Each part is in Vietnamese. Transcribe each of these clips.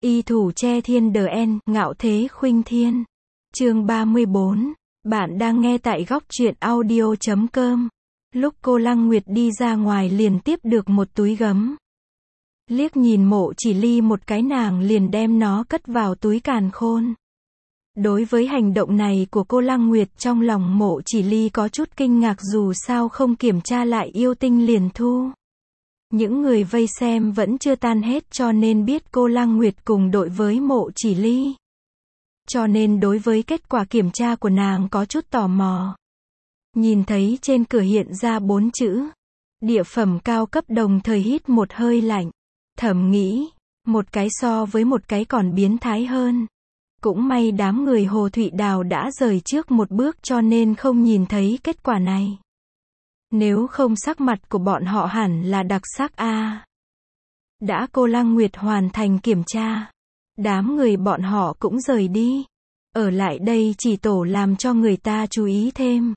Y thủ che thiên đờ en, ngạo thế khuynh thiên. Chương 34. Bạn đang nghe tại góc truyện audio.com. Lúc cô Lăng Nguyệt đi ra ngoài liền tiếp được một túi gấm. Liếc nhìn Mộ Chỉ Ly một cái, nàng liền đem nó cất vào túi càn khôn. Đối với hành động này của cô Lăng Nguyệt, trong lòng Mộ Chỉ Ly có chút kinh ngạc, dù sao không kiểm tra lại yêu tinh liền thu. Những người vây xem vẫn chưa tan hết, cho nên biết cô Lăng Nguyệt cùng đội với Mộ Chỉ Ly. Cho nên đối với kết quả kiểm tra của nàng có chút tò mò. Nhìn thấy trên cửa hiện ra 4 chữ địa phẩm cao cấp, đồng thời hít một hơi lạnh. Thầm nghĩ, một cái so với một cái còn biến thái hơn. Cũng may đám người Hồ Thụy Đào đã rời trước một bước cho nên không nhìn thấy kết quả này. Nếu không sắc mặt của bọn họ hẳn là đặc sắc a. Đã cô Lăng Nguyệt hoàn thành kiểm tra, đám người bọn họ cũng rời đi. Ở lại đây chỉ tổ làm cho người ta chú ý thêm.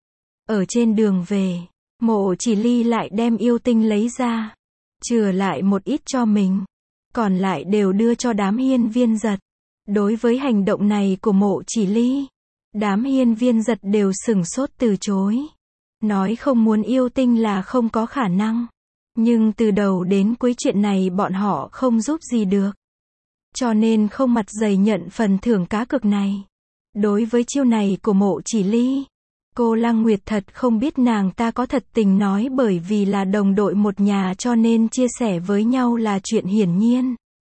Ở trên đường về, Mộ Chỉ Ly lại đem yêu tinh lấy ra, chừa lại một ít cho mình, còn lại đều đưa cho đám hiên viên giật. Đối với hành động này của Mộ Chỉ Ly, đám hiên viên giật đều sửng sốt từ chối. Nói không muốn yêu tinh là không có khả năng. Nhưng từ đầu đến cuối chuyện này bọn họ không giúp gì được. Cho nên không mặt dày nhận phần thưởng cá cược này. Đối với chiêu này của Mộ Chỉ Ly, cô Lăng Nguyệt thật không biết nàng ta có thật tình nói bởi vì là đồng đội một nhà cho nên chia sẻ với nhau là chuyện hiển nhiên.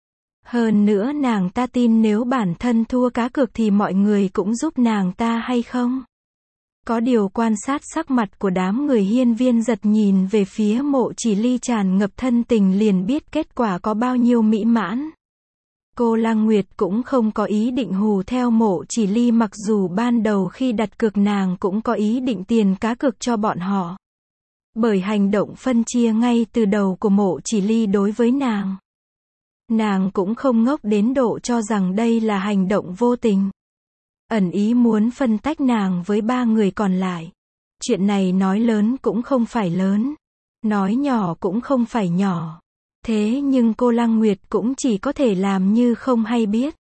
Hơn nữa nàng ta tin nếu bản thân thua cá cược thì mọi người cũng giúp nàng ta hay không? Có điều quan sát sắc mặt của đám người hiên viên giật nhìn về phía Mộ Chỉ Ly tràn ngập thân tình liền biết kết quả có bao nhiêu mỹ mãn. Cô Lăng Nguyệt cũng không có ý định hù theo Mộ Chỉ Ly, mặc dù ban đầu khi đặt cược nàng cũng có ý định tiền cá cược cho bọn họ. Bởi hành động phân chia ngay từ đầu của Mộ Chỉ Ly đối với nàng. Nàng cũng không ngốc đến độ cho rằng đây là hành động vô tình. Ẩn ý muốn phân tách nàng với 3 người còn lại. Chuyện này nói lớn cũng không phải lớn, nói nhỏ cũng không phải nhỏ. Thế nhưng cô Lăng Nguyệt cũng chỉ có thể làm như không hay biết.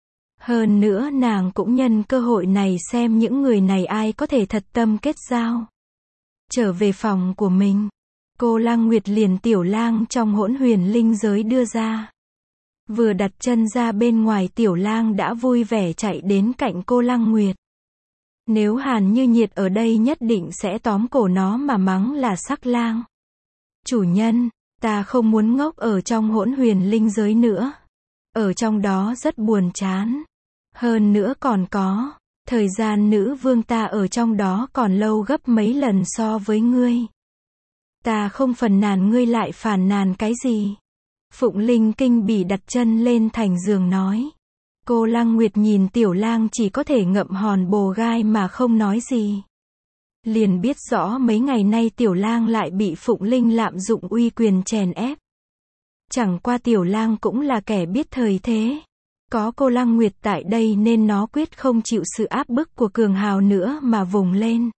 Hơn nữa nàng cũng nhân cơ hội này xem những người này ai có thể thật tâm kết giao. Trở về phòng của mình, cô Lăng Nguyệt liền Tiểu Lang trong Hỗn Huyền Linh Giới đưa ra. Vừa đặt chân ra bên ngoài, Tiểu Lang đã vui vẻ chạy đến cạnh cô Lăng Nguyệt. Nếu Hàn Như Nhiệt ở đây nhất định sẽ tóm cổ nó mà mắng là sắc lang. Chủ nhân, ta không muốn ngốc ở trong Hỗn Huyền Linh Giới nữa. Ở trong đó rất buồn chán. Hơn nữa còn có, thời gian nữ vương ta ở trong đó còn lâu gấp mấy lần so với ngươi. Ta không phàn nàn ngươi lại phàn nàn cái gì? Phụng Linh kinh bỉ đặt chân lên thành giường nói. Cô Lăng Nguyệt nhìn Tiểu Lang chỉ có thể ngậm hòn bồ gai mà không nói gì. Liền biết rõ mấy ngày nay Tiểu Lang lại bị Phụng Linh lạm dụng uy quyền chèn ép. Chẳng qua Tiểu Lang cũng là kẻ biết thời thế. Có cô Lăng Nguyệt tại đây nên nó quyết không chịu sự áp bức của cường hào nữa mà vùng lên.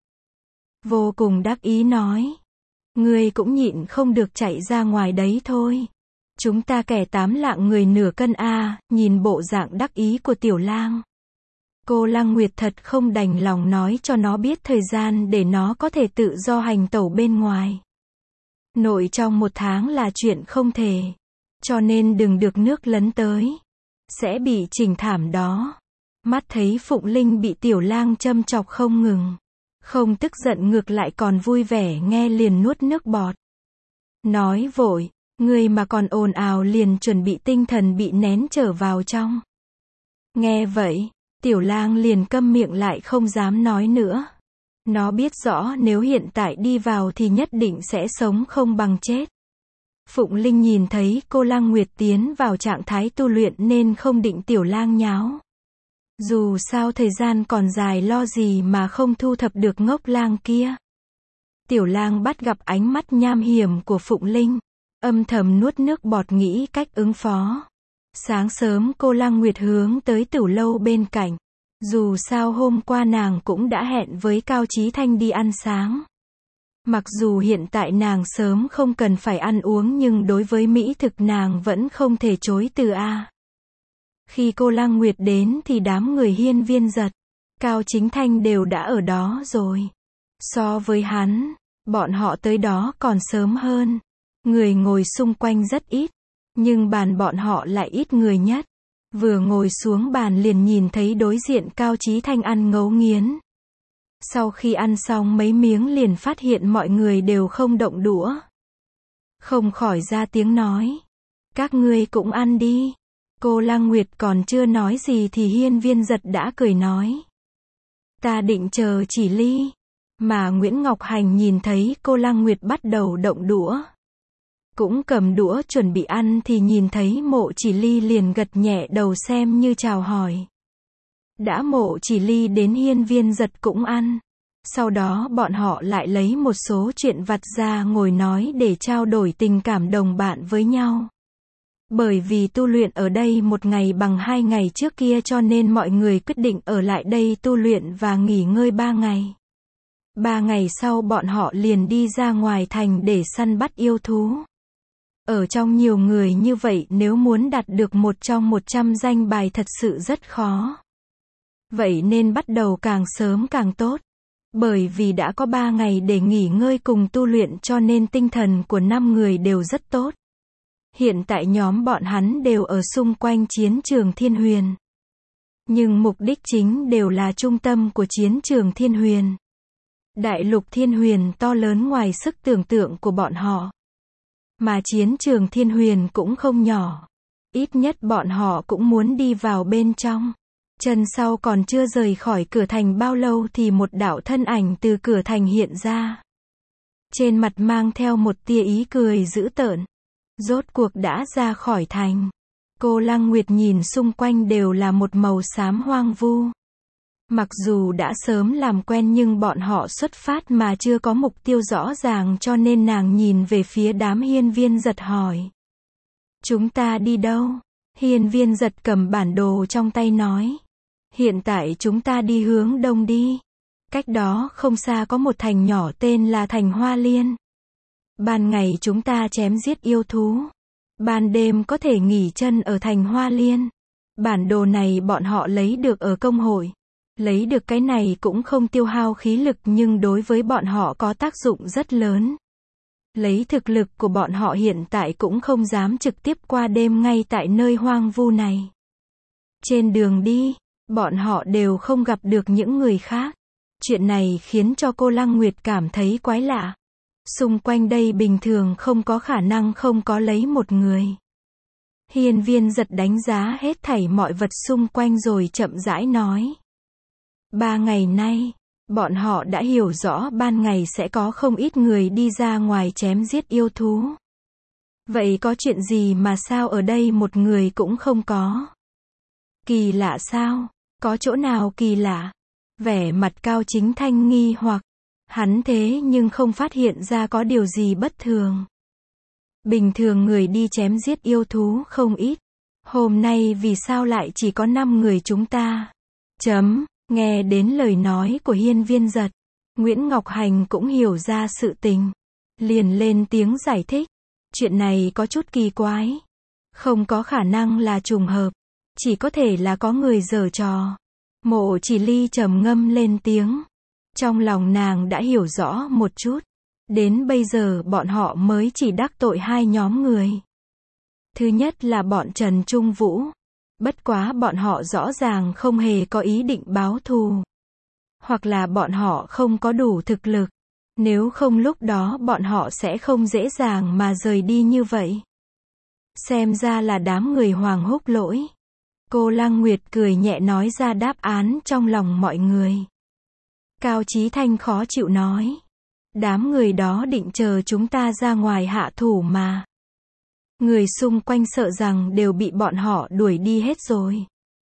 Vô cùng đắc ý nói. Ngươi cũng nhịn không được chạy ra ngoài đấy thôi. Chúng ta kẻ 8 lạng người nửa cân a. Nhìn bộ dạng đắc ý của Tiểu Lang, cô Lăng Nguyệt thật không đành lòng nói cho nó biết thời gian để nó có thể tự do hành tẩu bên ngoài. Nội trong 1 tháng là chuyện không thể. Cho nên đừng được nước lấn tới. Sẽ bị chỉnh thảm đó. Mắt thấy Phụng Linh bị Tiểu Lang châm chọc không ngừng. Không tức giận, ngược lại còn vui vẻ, nghe liền nuốt nước bọt. Nói vội. Người mà còn ồn ào, liền chuẩn bị tinh thần bị nén trở vào trong. Nghe vậy, Tiểu Lang liền câm miệng lại không dám nói nữa. Nó biết rõ nếu hiện tại đi vào thì nhất định sẽ sống không bằng chết. Phụng Linh nhìn thấy cô Lăng Nguyệt tiến vào trạng thái tu luyện nên không định Tiểu Lang nháo. Dù sao thời gian còn dài, lo gì mà không thu thập được ngốc lang kia. Tiểu Lang bắt gặp ánh mắt nham hiểm của Phụng Linh, âm thầm nuốt nước bọt nghĩ cách ứng phó. Sáng sớm cô Lăng Nguyệt hướng tới tử lâu bên cạnh. Dù sao hôm qua nàng cũng đã hẹn với Cao Chí Thanh đi ăn sáng. Mặc dù hiện tại nàng sớm không cần phải ăn uống nhưng đối với mỹ thực nàng vẫn không thể chối từ a. Khi cô Lăng Nguyệt đến thì đám người Hiên Viên Giật, Cao Chính Thanh đều đã ở đó rồi. So với hắn, bọn họ tới đó còn sớm hơn. Người ngồi xung quanh rất ít, nhưng bàn bọn họ lại ít người nhất. Vừa ngồi xuống bàn liền nhìn thấy đối diện Cao Chí Thanh ăn ngấu nghiến. Sau khi ăn xong mấy miếng liền phát hiện mọi người đều không động đũa. Không khỏi ra tiếng nói. Các ngươi cũng ăn đi. Cô Lăng Nguyệt còn chưa nói gì thì Hiên Viên Giật đã cười nói. Ta định chờ chỉ ly. Mà Nguyễn Ngọc Hành nhìn thấy cô Lăng Nguyệt bắt đầu động đũa. Cũng cầm đũa chuẩn bị ăn thì nhìn thấy Mộ Chỉ Ly liền gật nhẹ đầu xem như chào hỏi. Đã Mộ Chỉ Ly đến Hiên Viên Giật cũng ăn. Sau đó bọn họ lại lấy một số chuyện vặt ra ngồi nói để trao đổi tình cảm đồng bạn với nhau. Bởi vì tu luyện ở đây một ngày bằng 2 ngày trước kia cho nên mọi người quyết định ở lại đây tu luyện và nghỉ ngơi 3 ngày. 3 ngày sau bọn họ liền đi ra ngoài thành để săn bắt yêu thú. Ở trong nhiều người như vậy nếu muốn đạt được một trong 100 danh bài thật sự rất khó. Vậy nên bắt đầu càng sớm càng tốt. Bởi vì đã có 3 ngày để nghỉ ngơi cùng tu luyện cho nên tinh thần của 5 người đều rất tốt. Hiện tại nhóm bọn hắn đều ở xung quanh chiến trường Thiên Huyền. Nhưng mục đích chính đều là trung tâm của chiến trường Thiên Huyền. Đại lục Thiên Huyền to lớn ngoài sức tưởng tượng của bọn họ. Mà chiến trường Thiên Huyền cũng không nhỏ. Ít nhất bọn họ cũng muốn đi vào bên trong. Chân sau còn chưa rời khỏi cửa thành bao lâu thì một đạo thân ảnh từ cửa thành hiện ra. Trên mặt mang theo một tia ý cười dữ tợn. Rốt cuộc đã ra khỏi thành. Cô Lăng Nguyệt nhìn xung quanh đều là một màu xám hoang vu. Mặc dù đã sớm làm quen nhưng bọn họ xuất phát mà chưa có mục tiêu rõ ràng cho nên nàng nhìn về phía đám Hiên Viên Giật hỏi. Chúng ta đi đâu? Hiên Viên Giật cầm bản đồ trong tay nói. Hiện tại chúng ta đi hướng đông đi. Cách đó không xa có một thành nhỏ tên là thành Hoa Liên. Ban ngày chúng ta chém giết yêu thú. Ban đêm có thể nghỉ chân ở thành Hoa Liên. Bản đồ này bọn họ lấy được ở công hội. Lấy được cái này cũng không tiêu hao khí lực nhưng đối với bọn họ có tác dụng rất lớn. Lấy thực lực của bọn họ hiện tại cũng không dám trực tiếp qua đêm ngay tại nơi hoang vu này. Trên đường đi, bọn họ đều không gặp được những người khác. Chuyện này khiến cho cô Lăng Nguyệt cảm thấy quái lạ. Xung quanh đây bình thường không có khả năng không có lấy một người. Hiên Viên Giật đánh giá hết thảy mọi vật xung quanh rồi chậm rãi nói. 3 ngày nay, bọn họ đã hiểu rõ ban ngày sẽ có không ít người đi ra ngoài chém giết yêu thú. Vậy có chuyện gì mà sao ở đây một người cũng không có? Kỳ lạ sao? Có chỗ nào kỳ lạ? Vẻ mặt Cao Chính Thanh nghi hoặc. Hắn thế nhưng không phát hiện ra có điều gì bất thường. Bình thường người đi chém giết yêu thú không ít. Hôm nay vì sao lại chỉ có 5 người chúng ta? Nghe đến lời nói của Hiên Viên Giật, Nguyễn Ngọc Hành cũng hiểu ra sự tình. Liền lên tiếng giải thích. Chuyện này có chút kỳ quái. Không có khả năng là trùng hợp. Chỉ có thể là có người giở trò. Mộ Chỉ Ly trầm ngâm lên tiếng. Trong lòng nàng đã hiểu rõ một chút. Đến bây giờ bọn họ mới chỉ đắc tội 2 nhóm người. Thứ nhất là bọn Trần Trung Vũ. Bất quá bọn họ rõ ràng không hề có ý định báo thù. Hoặc là bọn họ không có đủ thực lực. Nếu không lúc đó bọn họ sẽ không dễ dàng mà rời đi như vậy. Xem ra là đám người Hoàng Húc lỗi. Cô Lăng Nguyệt cười nhẹ nói ra đáp án trong lòng mọi người. Cao Chí Thanh khó chịu nói. Đám người đó định chờ chúng ta ra ngoài hạ thủ mà. Người xung quanh sợ rằng đều bị bọn họ đuổi đi hết rồi.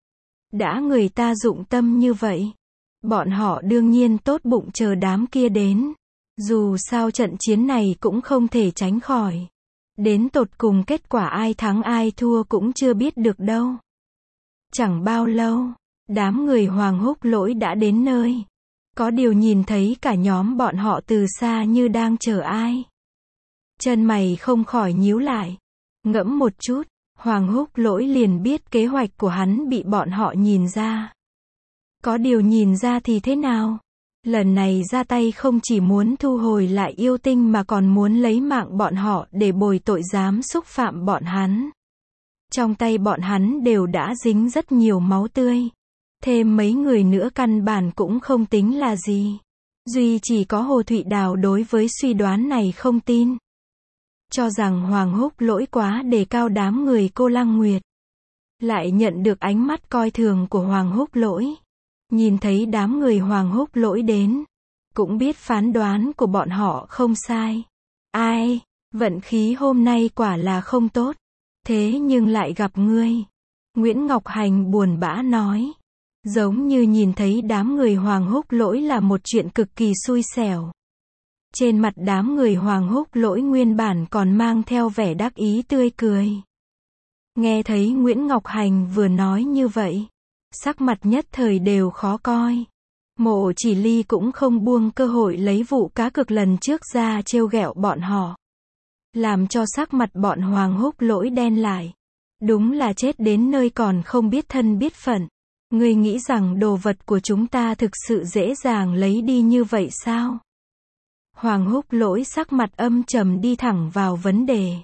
Đã người ta dụng tâm như vậy. Bọn họ đương nhiên tốt bụng chờ đám kia đến. Dù sao trận chiến này cũng không thể tránh khỏi. Đến tột cùng kết quả ai thắng ai thua cũng chưa biết được đâu. Chẳng bao lâu, đám người Hoàng Húc lỗi đã đến nơi. Có điều nhìn thấy cả nhóm bọn họ từ xa như đang chờ ai. Chân mày không khỏi nhíu lại. Ngẫm một chút, Hoàng Húc Lỗi liền biết kế hoạch của hắn bị bọn họ nhìn ra. Có điều nhìn ra thì thế nào? Lần này ra tay không chỉ muốn thu hồi lại yêu tinh mà còn muốn lấy mạng bọn họ để bồi tội dám xúc phạm bọn hắn. Trong tay bọn hắn đều đã dính rất nhiều máu tươi. Thêm mấy người nữa căn bản cũng không tính là gì. Duy chỉ có Hồ Thụy Đào đối với suy đoán này không tin. Cho rằng Hoàng Húc Lỗi quá đề cao đám người Cô Lăng Nguyệt. Lại nhận được ánh mắt coi thường của Hoàng Húc Lỗi. Nhìn thấy đám người Hoàng Húc Lỗi đến. Cũng biết phán đoán của bọn họ không sai. Ai, vận khí hôm nay quả là không tốt. Thế nhưng lại gặp ngươi. Nguyễn Ngọc Hành buồn bã nói. Giống như nhìn thấy đám người Hoàng Húc Lỗi là một chuyện cực kỳ xui xẻo. Trên mặt đám người Hoàng Húc Lỗi nguyên bản còn mang theo vẻ đắc ý tươi cười. Nghe thấy Nguyễn Ngọc Hành vừa nói như vậy, sắc mặt nhất thời đều khó coi. Mộ Chỉ Ly cũng không buông cơ hội lấy vụ cá cược lần trước ra trêu ghẹo bọn họ. Làm cho sắc mặt bọn Hoàng Húc Lỗi đen lại. Đúng là chết đến nơi còn không biết thân biết phận. Ngươi nghĩ rằng đồ vật của chúng ta thực sự dễ dàng lấy đi như vậy sao? Hoàng Húc Lỗi sắc mặt âm trầm đi thẳng vào vấn đề.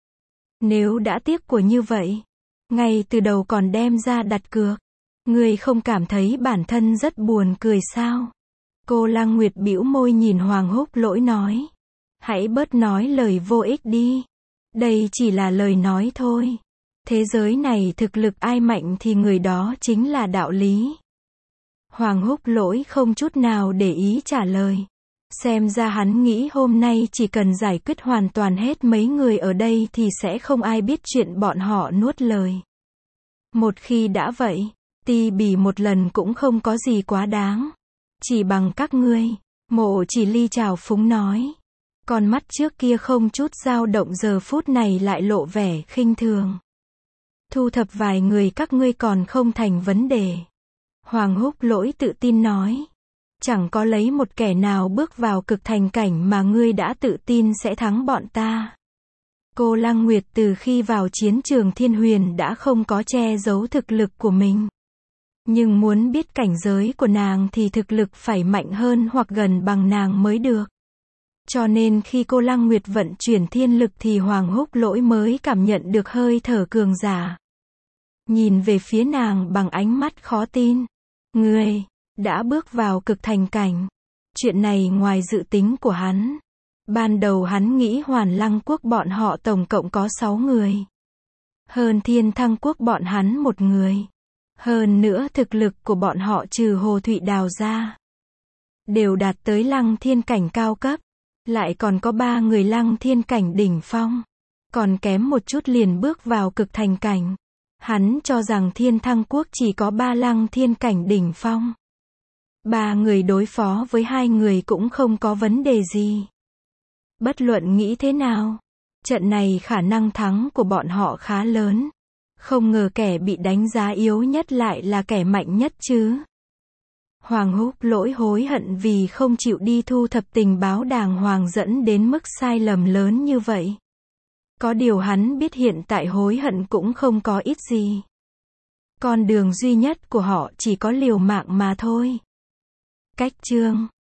Nếu đã tiếc của như vậy, ngay từ đầu còn đem ra đặt cược, ngươi không cảm thấy bản thân rất buồn cười sao? Cô Lăng Nguyệt bĩu môi nhìn Hoàng Húc Lỗi nói. Hãy bớt nói lời vô ích đi. Đây chỉ là lời nói thôi. Thế giới này thực lực ai mạnh thì người đó chính là đạo lý. Hoàng Húc Lỗi không chút nào để ý trả lời. Xem ra hắn nghĩ hôm nay chỉ cần giải quyết hoàn toàn hết mấy người ở đây thì sẽ không ai biết chuyện bọn họ nuốt lời. Một khi đã vậy, Ti Bỉ một lần cũng không có gì quá đáng. Chỉ bằng các ngươi, Mộ Chỉ Ly trào phúng nói. Con mắt trước kia không chút dao động giờ phút này lại lộ vẻ khinh thường. Thu thập vài người các ngươi còn không thành vấn đề. Hoàng Húc Lỗi tự tin nói. Chẳng có lấy một kẻ nào bước vào cực thành cảnh mà ngươi đã tự tin sẽ thắng bọn ta. Cô Lăng Nguyệt từ khi vào chiến trường Thiên Huyền đã không có che giấu thực lực của mình. Nhưng muốn biết cảnh giới của nàng thì thực lực phải mạnh hơn hoặc gần bằng nàng mới được. Cho nên khi cô Lăng Nguyệt vận chuyển thiên lực thì Hoàng Húc Lỗi mới cảm nhận được hơi thở cường giả. Nhìn về phía nàng bằng ánh mắt khó tin. Ngươi đã bước vào cực thành cảnh. Chuyện này ngoài dự tính của hắn. Ban đầu hắn nghĩ Hoàn Lăng quốc bọn họ tổng cộng có 6 người. Hơn Thiên Thăng quốc bọn hắn 1 người. Hơn nữa thực lực của bọn họ trừ Hồ Thụy Đào ra. Đều đạt tới Lăng Thiên cảnh cao cấp. Lại còn có 3 người Lăng Thiên cảnh đỉnh phong. Còn kém một chút liền bước vào cực thành cảnh. Hắn cho rằng Thiên Thăng quốc chỉ có 3 Lăng Thiên cảnh đỉnh phong. 3 người đối phó với 2 người cũng không có vấn đề gì. Bất luận nghĩ thế nào, trận này khả năng thắng của bọn họ khá lớn. Không ngờ kẻ bị đánh giá yếu nhất lại là kẻ mạnh nhất chứ. Hoàng Húc Lỗi hối hận vì không chịu đi thu thập tình báo đàng hoàng dẫn đến mức sai lầm lớn như vậy. Có điều hắn biết hiện tại hối hận cũng không có ích gì. Con đường duy nhất của họ chỉ có liều mạng mà thôi. Cách chương